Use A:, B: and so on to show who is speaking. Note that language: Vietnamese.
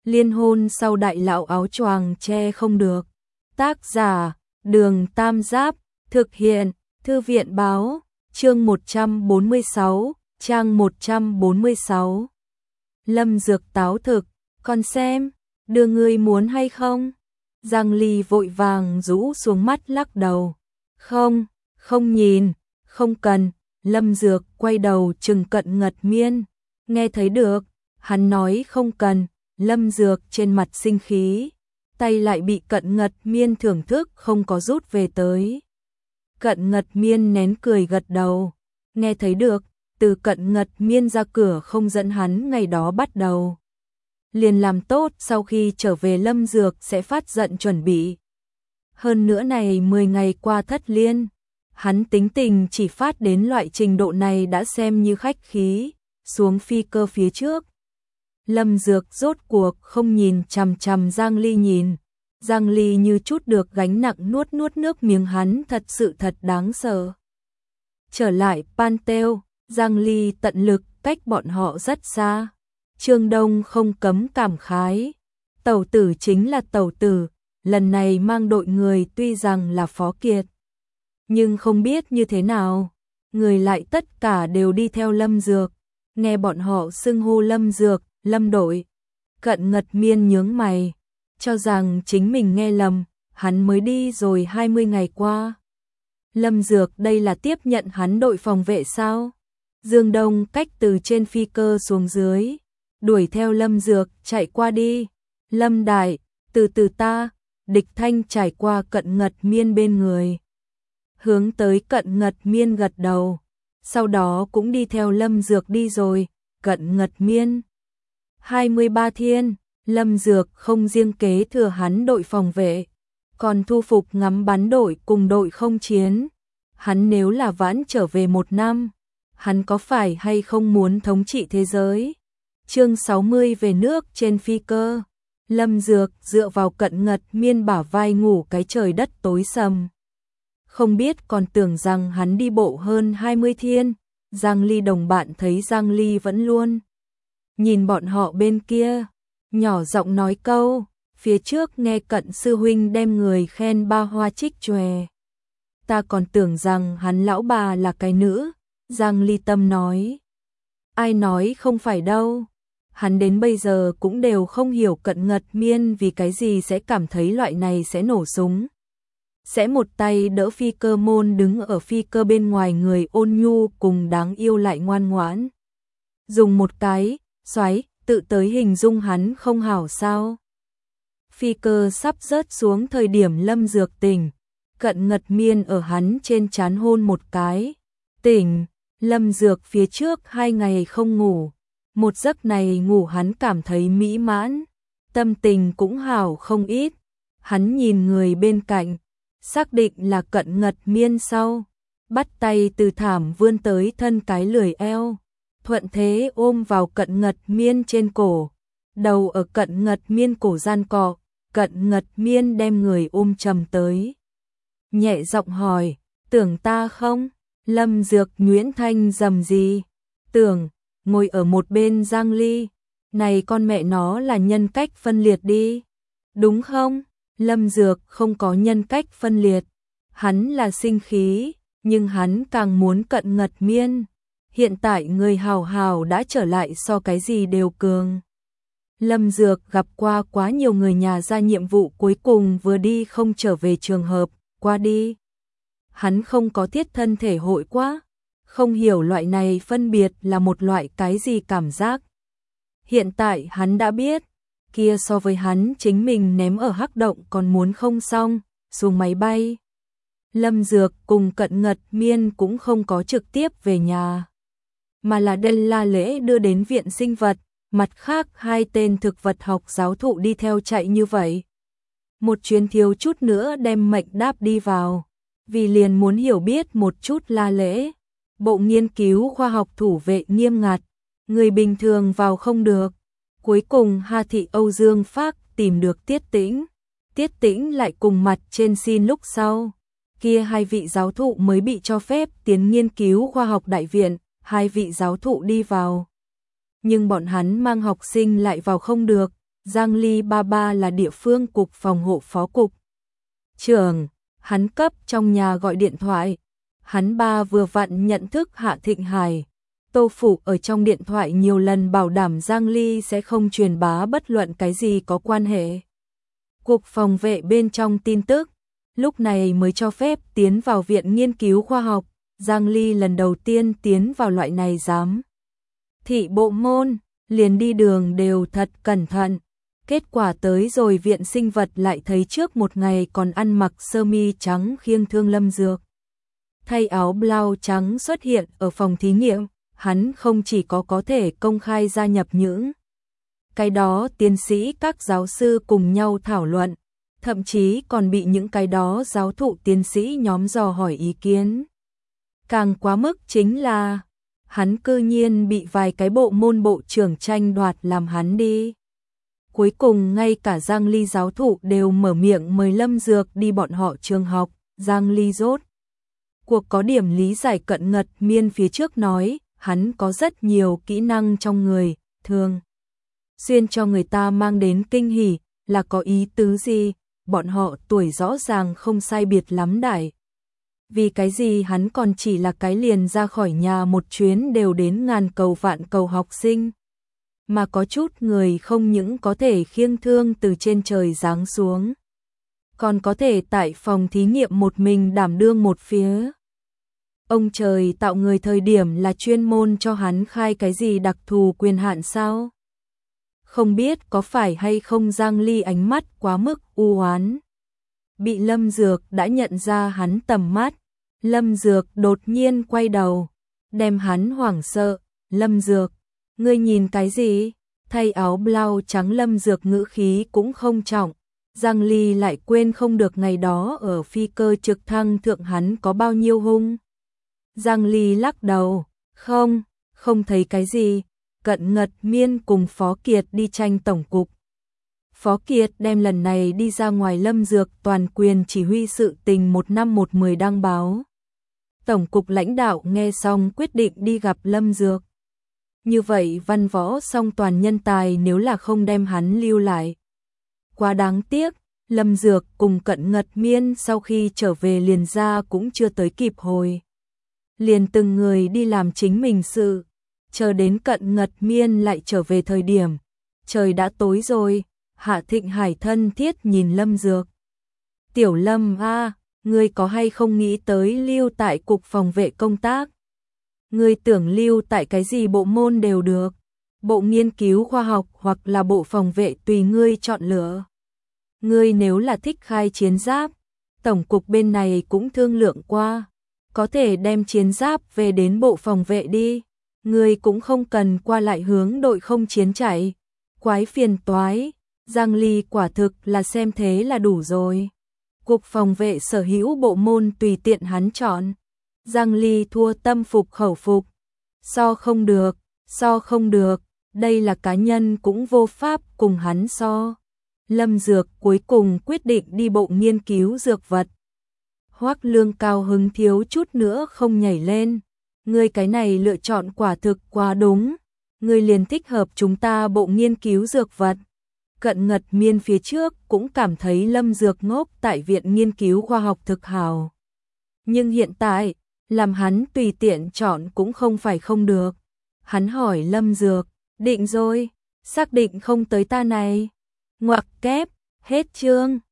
A: Liên hôn sau đại lão áo choàng che không được. Tác giả, Đường Tam Giáp, thực hiện, Thư viện báo, chương 146, trang 146. Lâm Dược táo thực, con xem, đưa ngươi muốn hay không? Giang Ly vội vàng rũ xuống mắt lắc đầu. Không, không nhìn, không cần. Lâm Dược quay đầu trừng Cận Ngật Miên. Nghe thấy được, hắn nói không cần. Lâm Dược trên mặt sinh khí, tay lại bị Cận Ngật Miên thưởng thức không có rút về tới. Cận Ngật Miên nén cười gật đầu. Nghe thấy được, từ Cận Ngật Miên ra cửa không dẫn hắn ngày đó bắt đầu. Liền làm tốt, sau khi trở về Lâm Dược sẽ phát giận chuẩn bị. Hơn nữa này 10 ngày qua thất liên, hắn tính tình chỉ phát đến loại trình độ này đã xem như khách khí, xuống phi cơ phía trước. Lâm Dược rốt cuộc không nhìn chằm chằm Giang Ly nhìn. Giang Ly như chút được gánh nặng nuốt nước miếng, hắn thật sự thật đáng sợ. Trở lại Panteo, Giang Ly tận lực cách bọn họ rất xa. Trương Đông không cấm cảm khái. Tẩu tử chính là tẩu tử, lần này mang đội người tuy rằng là Phó Kiệt. Nhưng không biết như thế nào, người lại tất cả đều đi theo Lâm Dược. Nghe bọn họ xưng hô Lâm Dược, Lâm đội. Cận Ngật Miên nhướng mày, cho rằng chính mình nghe lầm, hắn mới đi rồi 20 ngày qua. Lâm Dược đây là tiếp nhận hắn đội phòng vệ sao? Dương Đông cách từ trên phi cơ xuống dưới, đuổi theo Lâm Dược chạy qua đi. Lâm đại, từ từ ta. Địch Thanh trải qua Cận Ngật Miên bên người, hướng tới Cận Ngật Miên gật đầu, sau đó cũng đi theo Lâm Dược đi rồi. Cận Ngật Miên 23 thiên, Lâm Dược không riêng kế thừa hắn đội phòng vệ, còn thu phục ngắm bắn đội cùng đội không chiến. Hắn nếu là vãn trở về 1 năm, hắn có phải hay không muốn thống trị thế giới? Chương 60 về nước trên phi cơ. Lâm Dược dựa vào Cận Ngật Miên bả vai ngủ cái trời đất tối sầm. Không biết còn tưởng rằng hắn đi bộ hơn 20 thiên. Giang Ly đồng bạn thấy Giang Ly vẫn luôn nhìn bọn họ bên kia, nhỏ giọng nói câu, phía trước nghe Cận sư huynh đem người khen ba hoa trích chòe. Ta còn tưởng rằng hắn lão bà là cái nữ. Giang Ly tâm nói. Ai nói không phải đâu. Hắn đến bây giờ cũng đều không hiểu Cận Ngật Miên vì cái gì sẽ cảm thấy loại này sẽ nổ súng. Sẽ một tay đỡ phi cơ môn đứng ở phi cơ bên ngoài, người ôn nhu cùng đáng yêu lại ngoan ngoãn. Dùng một cái xoáy tự tới hình dung hắn không hảo sao? Phi cơ sắp rớt xuống thời điểm Lâm Dược tỉnh, Cận Ngật Miên ở hắn trên trán hôn một cái. Tỉnh, Lâm Dược phía trước 2 ngày không ngủ, một giấc này ngủ hắn cảm thấy mỹ mãn, tâm tình cũng hảo không ít. Hắn nhìn người bên cạnh, xác định là Cận Ngật Miên sau, bắt tay từ thảm vươn tới thân cái lười eo, thuận thế ôm vào Cận Ngật Miên trên cổ, đầu ở Cận Ngật Miên cổ gian cọ. Cận Ngật Miên đem người ôm chầm tới, nhẹ giọng hỏi, tưởng ta không? Lâm Dược nhuyễn thanh rầm gì? Tưởng. Ngồi ở một bên Giang Ly, này con mẹ nó là nhân cách phân liệt đi, đúng không? Lâm Dược không có nhân cách phân liệt, hắn là sinh khí, nhưng hắn càng muốn Cận Ngật Miên. Hiện tại người hào hào đã trở lại so cái gì đều cường. Lâm Dược gặp qua quá nhiều người nhà ra nhiệm vụ cuối cùng vừa đi không trở về trường hợp, qua đi. Hắn không có thiết thân thể hội quá, không hiểu loại này phân biệt là một loại cái gì cảm giác. Hiện tại hắn đã biết, kia so với hắn chính mình ném ở hắc động còn muốn không xong, xuống máy bay. Lâm Dược cùng Cận Ngật Miên cũng không có trực tiếp về nhà, mà là La Lễ đưa đến viện sinh vật, mặt khác 2 tên thực vật học giáo thụ đi theo chạy như vậy. Một chuyến thiếu chút nữa đem mệnh đáp đi vào, vì liền muốn hiểu biết một chút La Lễ. Bộ nghiên cứu khoa học thủ vệ nghiêm ngặt, người bình thường vào không được. Cuối cùng Hà Thị Âu Dương Phác tìm được Tiết Tĩnh. Tiết Tĩnh lại cùng mặt trên xin lúc sau. Kia 2 vị giáo thụ mới bị cho phép tiến nghiên cứu khoa học đại viện, 2 vị giáo thụ đi vào. Nhưng bọn hắn mang học sinh lại vào không được. Giang Ly ba ba là địa phương cục phòng hộ phó cục trưởng, hắn cấp trong nhà gọi điện thoại. Hắn ba vừa vặn nhận thức Hạ Thịnh Hải. Tô Phủ ở trong điện thoại nhiều lần bảo đảm Giang Ly sẽ không truyền bá bất luận cái gì có quan hệ cục phòng vệ bên trong tin tức, lúc này mới cho phép tiến vào viện nghiên cứu khoa học. Giang Ly lần đầu tiên tiến vào loại này giám thị bộ môn, liền đi đường đều thật cẩn thận. Kết quả tới rồi viện sinh vật lại thấy trước một ngày còn ăn mặc sơ mi trắng khiêng thương Lâm Dược, thay áo blau trắng xuất hiện ở phòng thí nghiệm. Hắn không chỉ có thể công khai gia nhập những cái đó tiến sĩ các giáo sư cùng nhau thảo luận, thậm chí còn bị những cái đó giáo thụ tiến sĩ nhóm dò hỏi ý kiến. Càng quá mức chính là, hắn cư nhiên bị vài cái bộ môn bộ trưởng tranh đoạt làm hắn đi. Cuối cùng ngay cả Giang Ly giáo thụ đều mở miệng mời Lâm Dược đi bọn họ trường học. Giang Ly rốt cuộc có điểm lý giải Cận Ngật Miên phía trước nói, hắn có rất nhiều kỹ năng trong người, thường xuyên cho người ta mang đến kinh hỉ, là có ý tứ gì? Bọn họ tuổi rõ ràng không sai biệt lắm đại. Vì cái gì hắn còn chỉ là cái liền ra khỏi nhà một chuyến đều đến ngàn cầu vạn cầu học sinh. Mà có chút người không những có thể khiêng thương từ trên trời giáng xuống, còn có thể tại phòng thí nghiệm một mình đảm đương một phía. Ông trời tạo người thời điểm là chuyên môn cho hắn khai cái gì đặc thù quyền hạn sao? Không biết có phải hay không Giang Ly ánh mắt quá mức u oán. Bị Lâm Dược đã nhận ra hắn tầm mắt. Lâm Dược đột nhiên quay đầu, đem hắn hoảng sợ. Lâm Dược, ngươi nhìn cái gì? Thay áo blau trắng Lâm Dược ngữ khí cũng không trọng. Giang Ly lại quên không được ngày đó ở phi cơ trực thăng thượng hắn có bao nhiêu hung. Giang Ly lắc đầu, không thấy cái gì. Cận Ngật Miên cùng Phó Kiệt đi tranh tổng cục. Phó Kiệt đem lần này đi ra ngoài Lâm Dược toàn quyền chỉ huy sự tình 1 năm 1/10 đăng báo. Tổng cục lãnh đạo nghe xong quyết định đi gặp Lâm Dược. Như vậy văn võ song toàn nhân tài nếu là không đem hắn lưu lại. Quá đáng tiếc, Lâm Dược cùng Cận Ngật Miên sau khi trở về liền ra cũng chưa tới kịp hồi. Liền từng người đi làm chính mình sự. Chờ đến Cận Ngật Miên lại trở về thời điểm, trời đã tối rồi. Hạ Thịnh Hải thân thiết nhìn Lâm Dược. Tiểu Lâm a, ngươi có hay không nghĩ tới lưu tại cục phòng vệ công tác? Ngươi tưởng lưu tại cái gì bộ môn đều được. Bộ nghiên cứu khoa học hoặc là bộ phòng vệ tùy ngươi chọn lựa. Ngươi nếu là thích khai chiến giáp, tổng cục bên này cũng thương lượng qua. Có thể đem chiến giáp về đến bộ phòng vệ đi. Ngươi cũng không cần qua lại hướng đội không chiến chạy. Quái phiền toái. Giang Ly quả thực là xem thế là đủ rồi. Cục phòng vệ sở hữu bộ môn tùy tiện hắn chọn. Giang Ly thua tâm phục khẩu phục. So không được, đây là cá nhân cũng vô pháp cùng hắn so. Lâm Dược cuối cùng quyết định đi bộ nghiên cứu dược vật. Hoắc Lương cao hứng thiếu chút nữa không nhảy lên. Ngươi cái này lựa chọn quả thực quá đúng. Ngươi liền thích hợp chúng ta bộ nghiên cứu dược vật. Cận Ngật Miên phía trước cũng cảm thấy Lâm Dược ngốc tại viện nghiên cứu khoa học thực hào. Nhưng hiện tại, làm hắn tùy tiện chọn cũng không phải không được. Hắn hỏi Lâm Dược, định rồi, xác định không tới ta này. Ngoặc kép, hết chương.